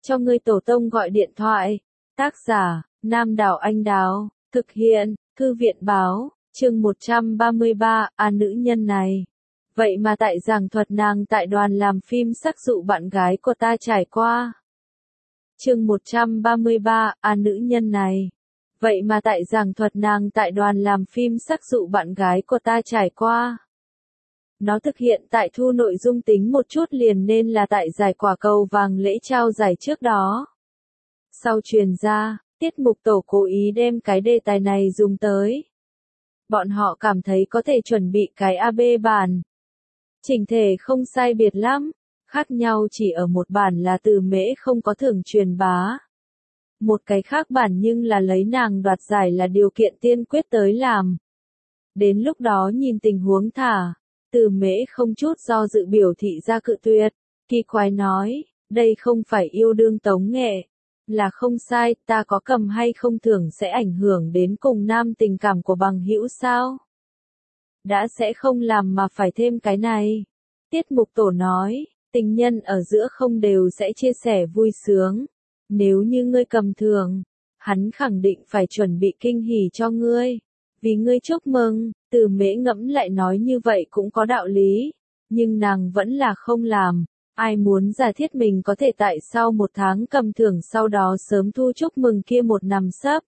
cho ngươi tổ tông gọi điện thoại. Tác giả, Nam Đảo Anh Đào, thực hiện, Thư viện Báo, chương 133, nữ nhân này. Vậy mà tại giảng thuật nàng tại đoàn làm phim sắc dụ bạn gái của ta trải qua. Chương 133, nữ nhân này. Vậy mà tại giảng thuật nàng tại đoàn làm phim sắc dụ bạn gái của ta trải qua. Nó thực hiện tại thu nội dung tính một chút liền nên là tại giải quả cầu vàng lễ trao giải trước đó. Sau truyền ra, tiết mục tổ cố ý đem cái đề tài này dùng tới. Bọn họ cảm thấy có thể chuẩn bị cái AB bản. Chỉnh thể không sai biệt lắm, khác nhau chỉ ở một bản là Từ Mễ không có thưởng truyền bá. Một cái khác bản nhưng là lấy nàng đoạt giải là điều kiện tiên quyết tới làm. Đến lúc đó nhìn tình huống thả, Từ Mễ không chút do dự biểu thị ra cự tuyệt, kỳ quái nói, đây không phải yêu đương tống nghệ, là không sai, ta có cầm hay không thưởng sẽ ảnh hưởng đến cùng nam tình cảm của bằng hữu sao? Đã sẽ không làm mà phải thêm cái này. Tiết mục tổ nói, tình nhân ở giữa không đều sẽ chia sẻ vui sướng. Nếu như ngươi cầm thưởng, hắn khẳng định phải chuẩn bị kinh hỉ cho ngươi. Vì ngươi chúc mừng, Từ Mễ ngẫm lại nói như vậy cũng có đạo lý. Nhưng nàng vẫn là không làm. Ai muốn giả thiết mình có thể tại sau một tháng cầm thưởng sau đó sớm thu chúc mừng kia một nằm sấp.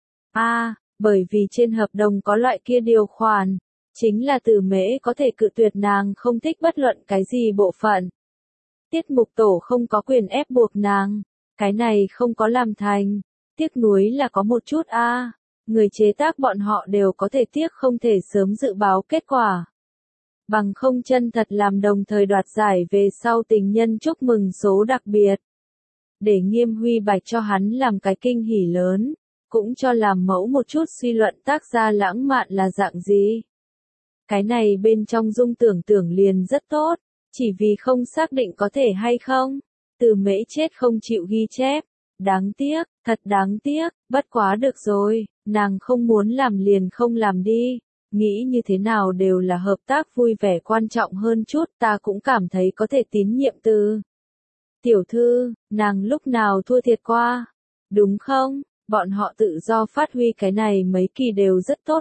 Bởi vì trên hợp đồng có loại kia điều khoản. Chính là Từ Mễ có thể cự tuyệt nàng không thích bất luận cái gì bộ phận. Tiết mục tổ không có quyền ép buộc nàng. Cái này không có làm thành. Tiếc nuối là có một chút người chế tác bọn họ đều có thể tiếc không thể sớm dự báo kết quả. Bằng không chân thật làm đồng thời đoạt giải về sau tình nhân chúc mừng số đặc biệt. Để Nghiêm Huy Bạch cho hắn làm cái kinh hỉ lớn. Cũng cho làm mẫu một chút suy luận tác gia lãng mạn là dạng gì. Cái này bên trong dung tưởng liền rất tốt, chỉ vì không xác định có thể hay không. Từ Mễ chết không chịu ghi chép. Đáng tiếc, thật đáng tiếc, bất quá được rồi, nàng không muốn làm liền không làm đi. Nghĩ như thế nào đều là hợp tác vui vẻ quan trọng hơn chút, ta cũng cảm thấy có thể tín nhiệm Từ tiểu thư, nàng lúc nào thua thiệt qua. Đúng không, bọn họ tự do phát huy cái này mấy kỳ đều rất tốt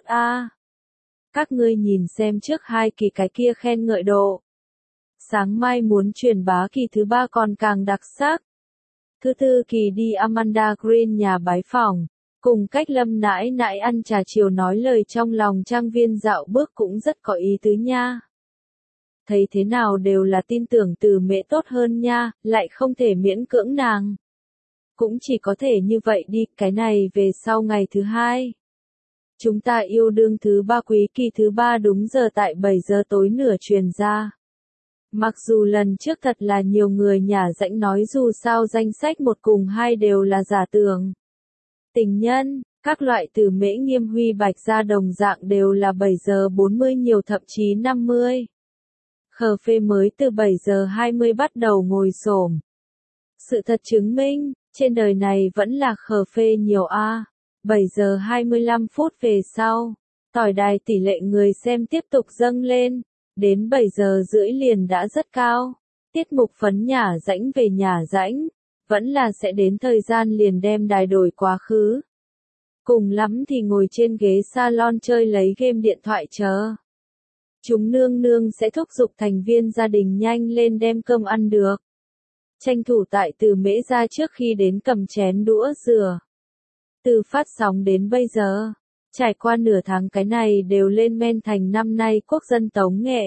Các ngươi nhìn xem trước hai kỳ cái kia khen ngợi độ. Sáng mai muốn truyền bá kỳ thứ 3 còn càng đặc sắc. Thứ 4 kỳ đi Amanda Green nhà bái phỏng, cùng Cách Lâm nãi nãi ăn trà chiều nói lời trong lòng trang viên dạo bước cũng rất có ý tứ nha. Thấy thế nào đều là tin tưởng Từ Mễ tốt hơn nha, lại không thể miễn cưỡng nàng. Cũng chỉ có thể như vậy đi, cái này về sau ngày thứ 2. Chúng ta yêu đương thứ 3 quý kỳ thứ 3 đúng giờ tại 7 giờ tối nửa truyền ra. Mặc dù lần trước thật là nhiều người nhả rãnh nói dù sao danh sách 1 cùng 2 đều là giả tưởng. Tình nhân, các loại Từ Mễ Nghiêm Huy Bạch ra đồng dạng đều là 7 giờ 40 nhiều thậm chí 50. Khờ phê mới từ 7 giờ 20 bắt đầu ngồi xổm. Sự thật chứng minh, trên đời này vẫn là khờ phê nhiều 7 giờ 25 phút về sau, tỏi đài tỷ lệ người xem tiếp tục dâng lên. Đến 7 giờ rưỡi liền đã rất cao. Tiết mục phấn nhả rãnh về nhả rãnh. Vẫn là sẽ đến thời gian liền đem đài đổi quá khứ. Cùng lắm thì ngồi trên ghế salon chơi lấy game điện thoại chờ. Chúng nương nương sẽ thúc giục thành viên gia đình nhanh lên đem cơm ăn được. Tranh thủ tại Từ Mễ ra trước khi đến cầm chén đũa rửa. Từ phát sóng đến bây giờ. Trải qua nửa tháng cái này đều lên men thành năm nay quốc dân tống nghệ.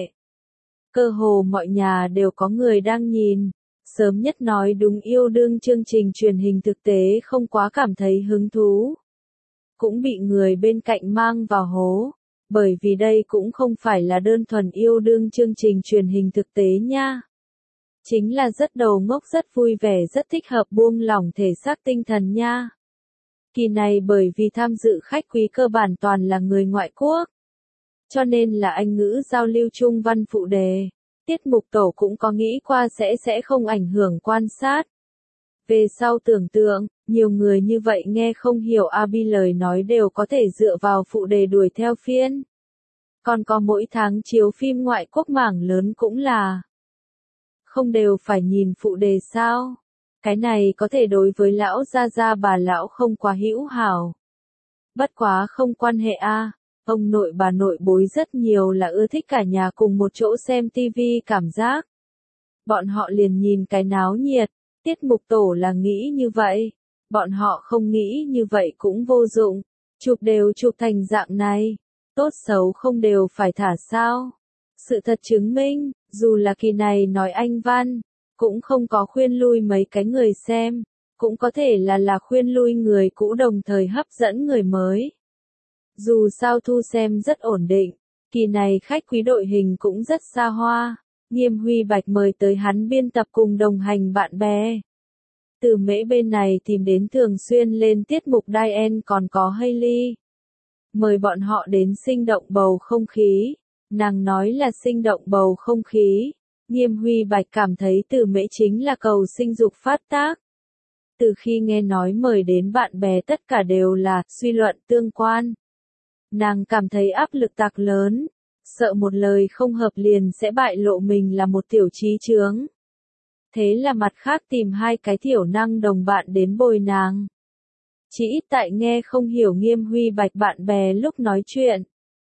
Cơ hồ mọi nhà đều có người đang nhìn. Sớm nhất nói đúng yêu đương chương trình truyền hình thực tế không quá cảm thấy hứng thú. Cũng bị người bên cạnh mang vào hố. Bởi vì đây cũng không phải là đơn thuần yêu đương chương trình truyền hình thực tế nha. Chính là rất đầu ngốc rất vui vẻ rất thích hợp buông lỏng thể xác tinh thần nha. Kỳ này bởi vì tham dự khách quý cơ bản toàn là người ngoại quốc. Cho nên là Anh ngữ giao lưu trung văn phụ đề. Tiết mục tổ cũng có nghĩ qua sẽ không ảnh hưởng quan sát. Về sau tưởng tượng, nhiều người như vậy nghe không hiểu Abi lời nói đều có thể dựa vào phụ đề đuổi theo phiên. Còn có mỗi tháng chiếu phim ngoại quốc mảng lớn cũng là. Không đều phải nhìn phụ đề sao? Cái này có thể đối với lão gia bà lão không quá hữu hảo. Bất quá không quan hệ a. Ông nội bà nội bối rất nhiều là ưa thích cả nhà cùng một chỗ xem tivi cảm giác. Bọn họ liền nhìn cái náo nhiệt, tiết mục tổ là nghĩ như vậy. Bọn họ không nghĩ như vậy cũng vô dụng. Chụp đều chụp thành dạng này. Tốt xấu không đều phải thả sao. Sự thật chứng minh, dù là kỳ này nói anh Văn, cũng không có khuyên lui mấy cái người xem. Cũng có thể là khuyên lui người cũ đồng thời hấp dẫn người mới. Dù sao thu xem rất ổn định, kỳ này khách quý đội hình cũng rất xa hoa. Nghiêm Huy Bạch mời tới hắn biên tập cùng đồng hành bạn bè. Từ Mễ bên này tìm đến thường xuyên lên tiết mục Diane còn có Hailey. Mời bọn họ đến sinh động bầu không khí. Nàng nói là sinh động bầu không khí. Nghiêm Huy Bạch cảm thấy Từ Mễ chính là cầu sinh dục phát tác. Từ khi nghe nói mời đến bạn bè tất cả đều là suy luận tương quan. Nàng cảm thấy áp lực tạc lớn, sợ một lời không hợp liền sẽ bại lộ mình là một tiểu trí chướng. Thế là mặt khác tìm hai cái thiểu năng đồng bạn đến bồi nàng. Chỉ ít tại nghe không hiểu Nghiêm Huy Bạch bạn bè lúc nói chuyện.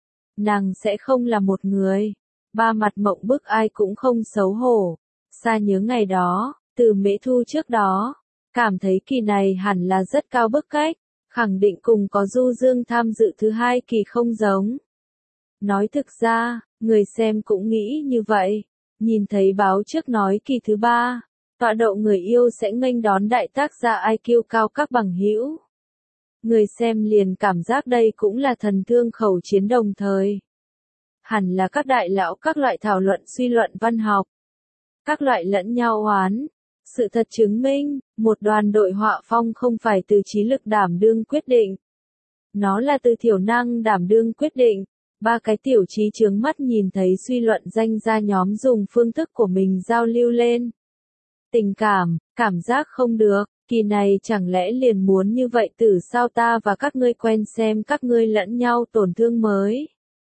Nàng sẽ không là một người. Ba mặt mộng bức ai cũng không xấu hổ. Xa nhớ ngày đó, Từ Mễ thu trước đó. Cảm thấy kỳ này hẳn là rất cao bức cách. Khẳng định cùng có Du Dương tham dự thứ hai kỳ không giống. Nói thực ra, người xem cũng nghĩ như vậy. Nhìn thấy báo trước nói kỳ thứ ba, tọa độ người yêu sẽ nghênh đón đại tác gia IQ cao các bằng hữu. Người xem liền cảm giác đây cũng là thần thương khẩu chiến đồng thời. Hẳn là các đại lão các loại thảo luận suy luận văn học. Các loại lẫn nhau oán. Sự thật chứng minh, một đoàn đội họa phong không phải từ trí lực đảm đương quyết định. Nó là từ thiểu năng đảm đương quyết định. Ba cái tiểu trí chướng mắt nhìn thấy suy luận danh ra nhóm dùng phương thức của mình giao lưu lên. Tình cảm giác không được, kỳ này chẳng lẽ liền muốn như vậy từ sao ta và các ngươi quen xem các ngươi lẫn nhau tổn thương mới.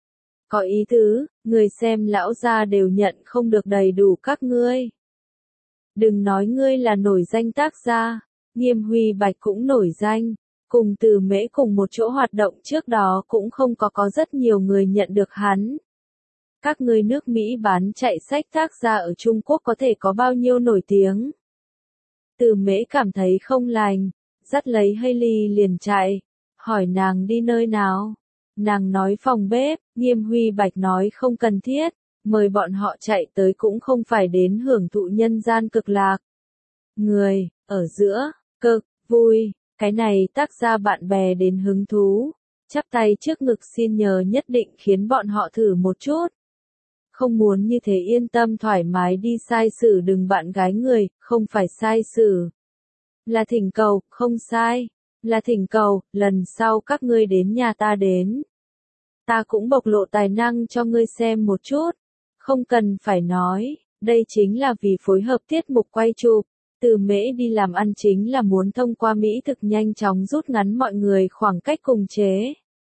Có ý tứ, người xem lão gia đều nhận không được đầy đủ các ngươi. Đừng nói ngươi là nổi danh tác gia, Nghiêm Huy Bạch cũng nổi danh, cùng Từ Mễ cùng một chỗ hoạt động trước đó cũng không có rất nhiều người nhận được hắn. Các ngươi nước Mỹ bán chạy sách tác gia ở Trung Quốc có thể có bao nhiêu nổi tiếng. Từ Mễ cảm thấy không lành, dắt lấy Hailey liền chạy, hỏi nàng đi nơi nào. Nàng nói phòng bếp, Nghiêm Huy Bạch nói không cần thiết. Mời bọn họ chạy tới cũng không phải đến hưởng thụ nhân gian cực lạc. Người, ở giữa, cực, vui, cái này tác ra bạn bè đến hứng thú. Chắp tay trước ngực xin nhờ nhất định khiến bọn họ thử một chút. Không muốn như thế yên tâm thoải mái đi sai xử đừng bạn gái người, không phải sai xử. Là thỉnh cầu, không sai. Là thỉnh cầu, lần sau các ngươi đến nhà ta đến. Ta cũng bộc lộ tài năng cho ngươi xem một chút. Không cần phải nói, đây chính là vì phối hợp tiết mục quay chụp. Từ Mễ đi làm ăn chính là muốn thông qua mỹ thực nhanh chóng rút ngắn mọi người khoảng cách cùng chế.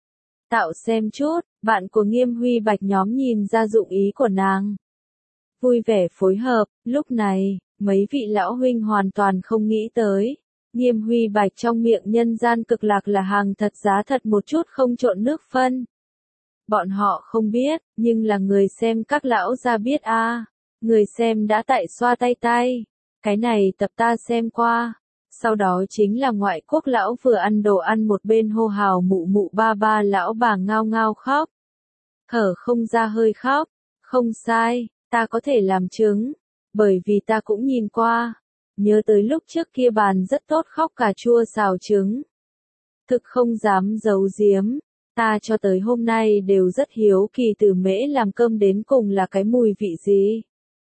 Tạo xem chút, bạn của Nghiêm Huy Bạch nhóm nhìn ra dụng ý của nàng. Vui vẻ phối hợp, lúc này, mấy vị lão huynh hoàn toàn không nghĩ tới. Nghiêm Huy Bạch trong miệng nhân gian cực lạc là hàng thật giá thật một chút không trộn nước phân. Bọn họ không biết, nhưng là người xem các lão gia biết a. Người xem đã tại xoa tay tay. Cái này tập ta xem qua. Sau đó chính là ngoại quốc lão vừa ăn đồ ăn một bên hô hào mụ mụ ba ba lão bà ngao ngao khóc. Thở không ra hơi khóc. Không sai, ta có thể làm chứng. Bởi vì ta cũng nhìn qua. Nhớ tới lúc trước kia bàn rất tốt khóc cà chua xào trứng. Thực không dám giấu giếm. Ta cho tới hôm nay đều rất hiếu kỳ Từ Mễ làm cơm đến cùng là cái mùi vị gì.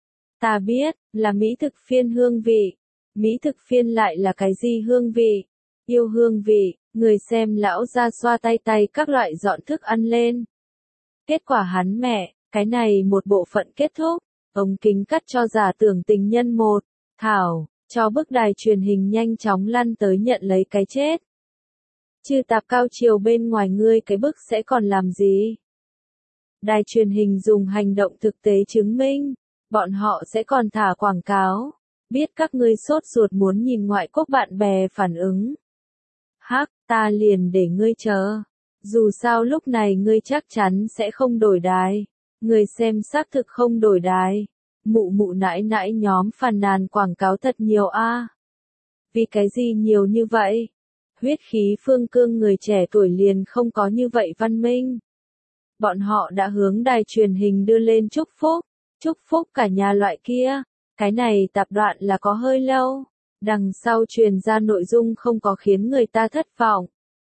Ta biết, là mỹ thực phiên hương vị. Mỹ thực phiên lại là cái gì hương vị? Yêu hương vị, người xem lão ra xoa tay tay các loại dọn thức ăn lên. Kết quả hắn mẹ, cái này một bộ phận kết thúc. Ống kính cắt cho giả tưởng tình nhân một. Thảo, cho bức đài truyền hình nhanh chóng lăn tới nhận lấy cái chết. Chứ tạp cao chiều bên ngoài ngươi cái bức sẽ còn làm gì? Đài truyền hình dùng hành động thực tế chứng minh, bọn họ sẽ còn thả quảng cáo. Biết các ngươi sốt ruột muốn nhìn ngoại quốc bạn bè phản ứng. Hắc, ta liền để ngươi chờ. Dù sao lúc này ngươi chắc chắn sẽ không đổi đài. Ngươi xem xác thực không đổi đài. Mụ mụ nãi nãi nhóm phàn nàn quảng cáo thật nhiều a. Vì cái gì nhiều như vậy? Huyết khí phương cương người trẻ tuổi liền không có như vậy văn minh. Bọn họ đã hướng đài truyền hình đưa lên chúc phúc cả nhà loại kia. Cái này tạp đoạn là có hơi lâu. Đằng sau truyền ra nội dung không có khiến người ta thất vọng.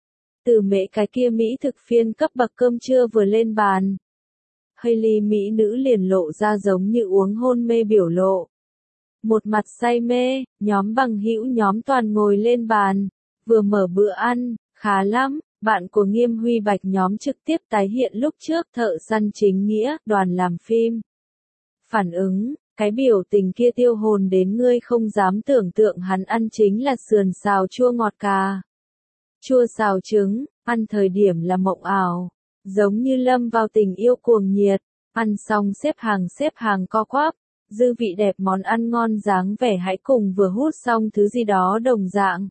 Từ mễ cái kia Mỹ thực phiên cấp bậc cơm trưa vừa lên bàn. Hailey Mỹ nữ liền lộ ra giống như uống hôn mê biểu lộ. Một mặt say mê, nhóm bằng hữu nhóm toàn ngồi lên bàn, vừa mở bữa ăn, khá lắm, bạn của Nghiêm Huy Bạch nhóm trực tiếp tái hiện lúc trước Thợ Săn Chính Nghĩa, đoàn làm phim. Phản ứng, cái biểu tình kia tiêu hồn đến ngươi không dám tưởng tượng hắn ăn chính là sườn xào chua ngọt cà. Chua xào trứng, ăn thời điểm là mộng ảo, giống như lâm vào tình yêu cuồng nhiệt, ăn xong xếp hàng co quắp, dư vị đẹp món ăn ngon dáng vẻ hãy cùng vừa hút xong thứ gì đó đồng dạng.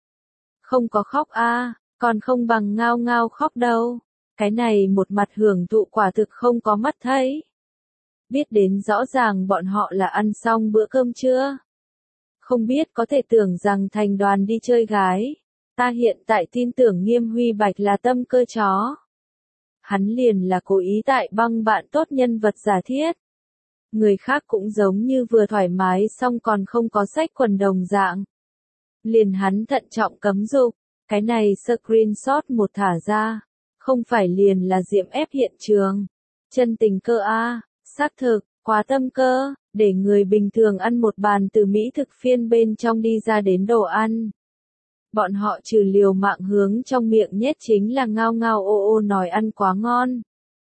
Không có khóc a, còn không bằng ngao ngao khóc đâu, cái này một mặt hưởng thụ quả thực không có mắt thấy. Biết đến rõ ràng bọn họ là ăn xong bữa cơm trưa. Không biết có thể tưởng rằng thành đoàn đi chơi gái. Ta hiện tại tin tưởng Nghiêm Huy Bạch là tâm cơ chó. Hắn liền là cố ý tại băng bạn tốt nhân vật giả thiết. Người khác cũng giống như vừa thoải mái xong còn không có sách quần đồng dạng. Liền hắn thận trọng cấm dục, cái này screenshot một thả ra. Không phải liền là diễm ép hiện trường. Chân tình cơ a, xác thực, quá tâm cơ, để người bình thường ăn một bàn từ Mỹ thực phiên bên trong đi ra đến đồ ăn. Bọn họ trừ liều mạng hướng trong miệng nhét chính là ngao ngao ô ô nói ăn quá ngon.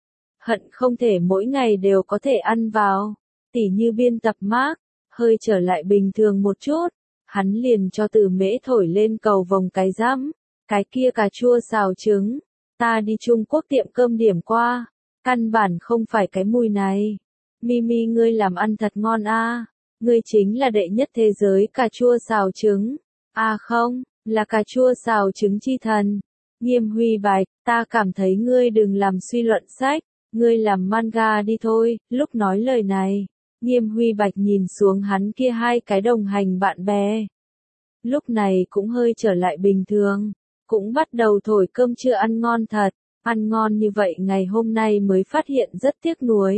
Hận không thể mỗi ngày đều có thể ăn vào. Tỉ như biên tập Mark, hơi trở lại bình thường một chút. Hắn liền cho Từ Mễ thổi lên cầu vồng cái rắm. Cái kia cà chua xào trứng. Ta đi Trung Quốc tiệm cơm điểm qua. Căn bản không phải cái mùi này. Mimi ngươi làm ăn thật ngon a. Ngươi chính là đệ nhất thế giới cà chua xào trứng. À không, là cà chua xào trứng chi thần. Nghiêm Huy Bạch, ta cảm thấy ngươi đừng làm suy luận sách. Ngươi làm manga đi thôi. Lúc nói lời này, Nghiêm Huy Bạch nhìn xuống hắn kia hai cái đồng hành bạn bè. Lúc này cũng hơi trở lại bình thường. Cũng bắt đầu thổi cơm trưa ăn ngon thật. Ăn ngon như vậy ngày hôm nay mới phát hiện rất tiếc nuối.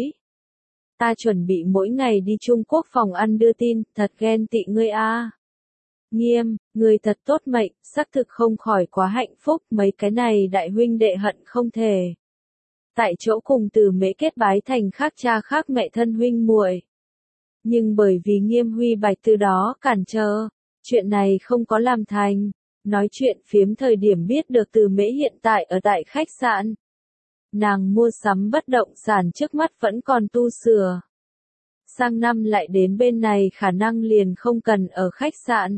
Ta chuẩn bị mỗi ngày đi Trung Quốc phòng ăn đưa tin, thật ghen tị ngươi a. Nghiêm, người thật tốt mệnh, xác thực không khỏi quá hạnh phúc, mấy cái này đại huynh đệ hận không thể. Tại chỗ cùng Từ Mễ kết bái thành khác cha khác mẹ thân huynh muội. Nhưng bởi vì Nghiêm Huy Bạch từ đó cản trở, chuyện này không có làm thành. Nói chuyện phiếm thời điểm biết được Từ Mễ hiện tại ở tại khách sạn. Nàng mua sắm bất động sản trước mắt vẫn còn tu sửa. Sang năm lại đến bên này khả năng liền không cần ở khách sạn.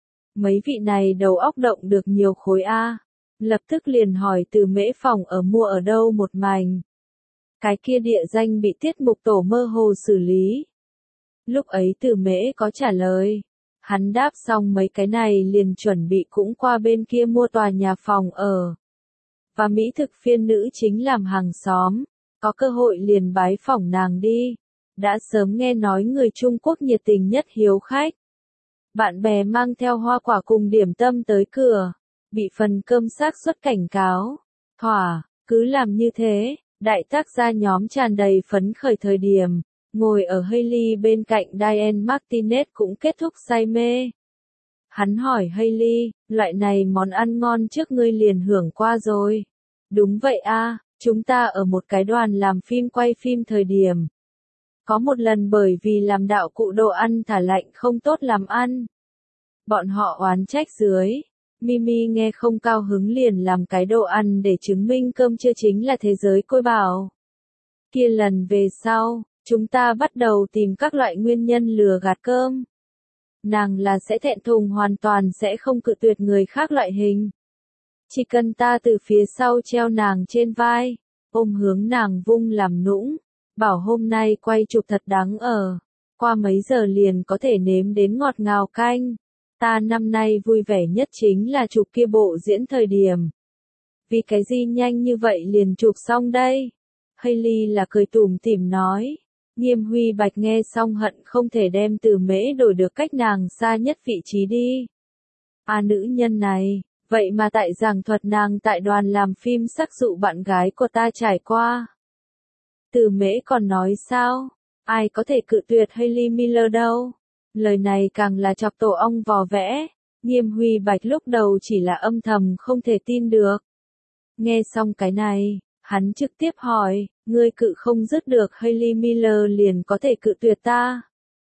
Mấy vị này đầu óc động được nhiều khối A. Lập tức liền hỏi Từ Mễ phòng ở mua ở đâu một mảnh. Cái kia địa danh bị tiết mục tổ mơ hồ xử lý. Lúc ấy Từ Mễ có trả lời. Hắn đáp xong mấy cái này liền chuẩn bị cũng qua bên kia mua tòa nhà phòng ở. Và Mỹ thực phiên nữ chính làm hàng xóm. Có cơ hội liền bái phỏng nàng đi. Đã sớm nghe nói người Trung Quốc nhiệt tình nhất hiếu khách. Bạn bè mang theo hoa quả cùng điểm tâm tới cửa. Bị phần cơm xác suất cảnh cáo. Thỏa, cứ làm như thế. Đại tác gia nhóm tràn đầy phấn khởi thời điểm. Ngồi ở Hailey bên cạnh Diane Martinez cũng kết thúc say mê. Hắn hỏi Hailey, loại này món ăn ngon trước ngươi liền hưởng qua rồi. Đúng vậy a, chúng ta ở một cái đoàn làm phim quay phim thời điểm. Có một lần bởi vì làm đạo cụ đồ ăn thả lạnh không tốt làm ăn. Bọn họ oán trách dưới. Mimi nghe không cao hứng liền làm cái đồ ăn để chứng minh cơm chưa chính là thế giới côi bảo. Kia lần về sau, chúng ta bắt đầu tìm các loại nguyên nhân lừa gạt cơm. Nàng là sẽ thẹn thùng hoàn toàn sẽ không cự tuyệt người khác loại hình. Chỉ cần ta từ phía sau treo nàng trên vai, ôm hướng nàng vung làm nũng, bảo hôm nay quay chụp thật đáng ở. qua mấy giờ liền có thể nếm đến ngọt ngào canh. Ta năm nay vui vẻ nhất chính là chụp kia bộ diễn thời điểm. Vì cái gì nhanh như vậy liền chụp xong đây? Hailey là cười tủm tỉm nói. Nghiêm Huy Bạch nghe xong hận không thể đem Từ Mễ đổi được cách nàng xa nhất vị trí đi. Nữ nhân này, vậy mà tại giảng thuật nàng tại đoàn làm phim sắc dụ bạn gái của ta trải qua. Từ Mễ còn nói sao? Ai có thể cự tuyệt Hailey Miller đâu? Lời này càng là chọc tổ ong vò vẽ. Nghiêm Huy Bạch lúc đầu chỉ là âm thầm không thể tin được. Nghe xong cái này, hắn trực tiếp hỏi, ngươi cự không dứt được Hailey Miller liền có thể cự tuyệt ta.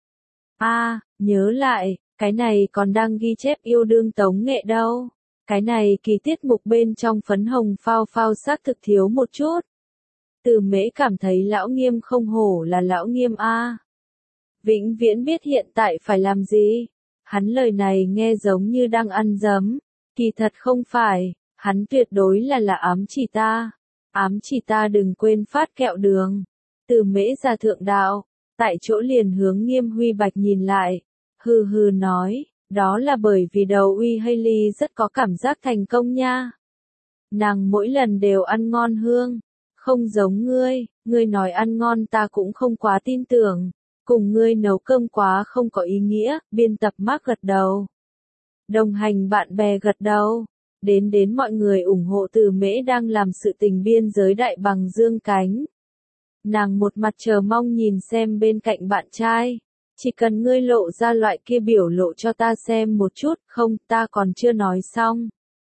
Nhớ lại, cái này còn đang ghi chép yêu đương tống nghệ đâu. Cái này kỳ tiết mục bên trong phấn hồng phao phao xác thực thiếu một chút. Từ Mễ cảm thấy lão Nghiêm không hổ là lão Nghiêm a. Vĩnh viễn biết hiện tại phải làm gì. Hắn lời này nghe giống như đang ăn dấm. Kỳ thật không phải, hắn tuyệt đối là ám chỉ ta. Ám chỉ ta đừng quên phát kẹo đường. Từ Mễ ra thượng đạo, tại chỗ liền hướng Nghiêm Huy Bạch nhìn lại. Hừ hừ nói, đó là bởi vì đầu uy Hailey rất có cảm giác thành công nha. Nàng mỗi lần đều ăn ngon hương. Không giống ngươi nói ăn ngon ta cũng không quá tin tưởng. Cùng ngươi nấu cơm quá không có ý nghĩa, biên tập Mark gật đầu. Đồng hành bạn bè gật đầu. Đến mọi người ủng hộ Từ Mễ đang làm sự tình biên giới đại bằng dương cánh. Nàng một mặt chờ mong nhìn xem bên cạnh bạn trai. Chỉ cần ngươi lộ ra loại kia biểu lộ cho ta xem một chút, không, ta còn chưa nói xong.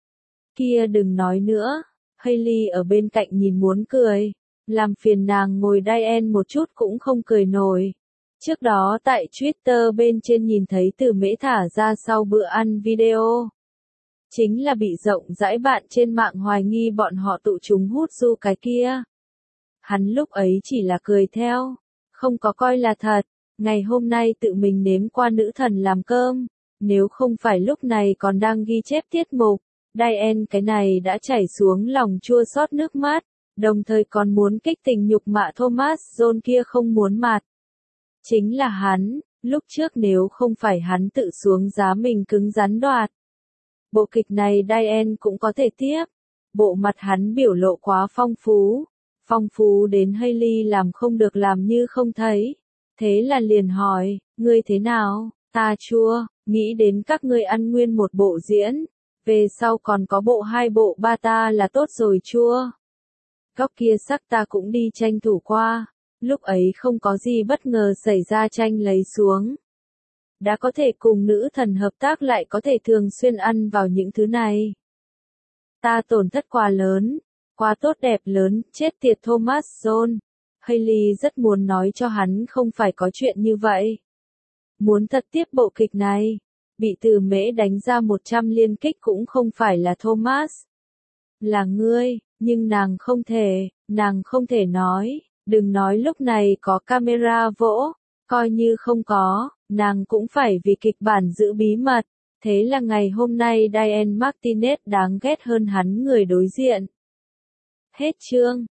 Kia đừng nói nữa. Hailey ở bên cạnh nhìn muốn cười. Làm phiền nàng ngồi Diane một chút cũng không cười nổi. Trước đó tại Twitter bên trên nhìn thấy Từ Mễ thả ra sau bữa ăn video. Chính là bị rộng rãi bạn trên mạng hoài nghi bọn họ tụ chúng hút du cái kia. Hắn lúc ấy chỉ là cười theo, không có coi là thật. Ngày hôm nay tự mình nếm qua nữ thần làm cơm. Nếu không phải lúc này còn đang ghi chép tiết mục, Diane cái này đã chảy xuống lòng chua xót nước mắt. Đồng thời còn muốn kích tình nhục mạ Thomas John kia không muốn mặt. Chính là hắn, lúc trước nếu không phải hắn tự xuống giá mình cứng rắn đoạt. Bộ kịch này Diane cũng có thể tiếp. Bộ mặt hắn biểu lộ quá phong phú. Phong phú đến Hailey làm không được làm như không thấy. Thế là liền hỏi, ngươi thế nào? Ta chua, nghĩ đến các ngươi ăn nguyên một bộ diễn. Về sau còn có bộ 2 bộ 3 ta là tốt rồi chua. Góc kia sắc ta cũng đi tranh thủ qua. Lúc ấy không có gì bất ngờ xảy ra tranh lấy xuống. Đã có thể cùng nữ thần hợp tác lại có thể thường xuyên ăn vào những thứ này. Ta tổn thất quá lớn, quá tốt đẹp lớn, chết tiệt Thomas John. Hailey rất muốn nói cho hắn không phải có chuyện như vậy. Muốn thật tiếp bộ kịch này, bị Từ Mễ đánh ra 100 liên kích cũng không phải là Thomas. Là ngươi, nhưng nàng không thể nói, đừng nói lúc này có camera vỗ, coi như không có, nàng cũng phải vì kịch bản giữ bí mật. Thế là ngày hôm nay Diane Martinez đáng ghét hơn hắn người đối diện. Hết chương.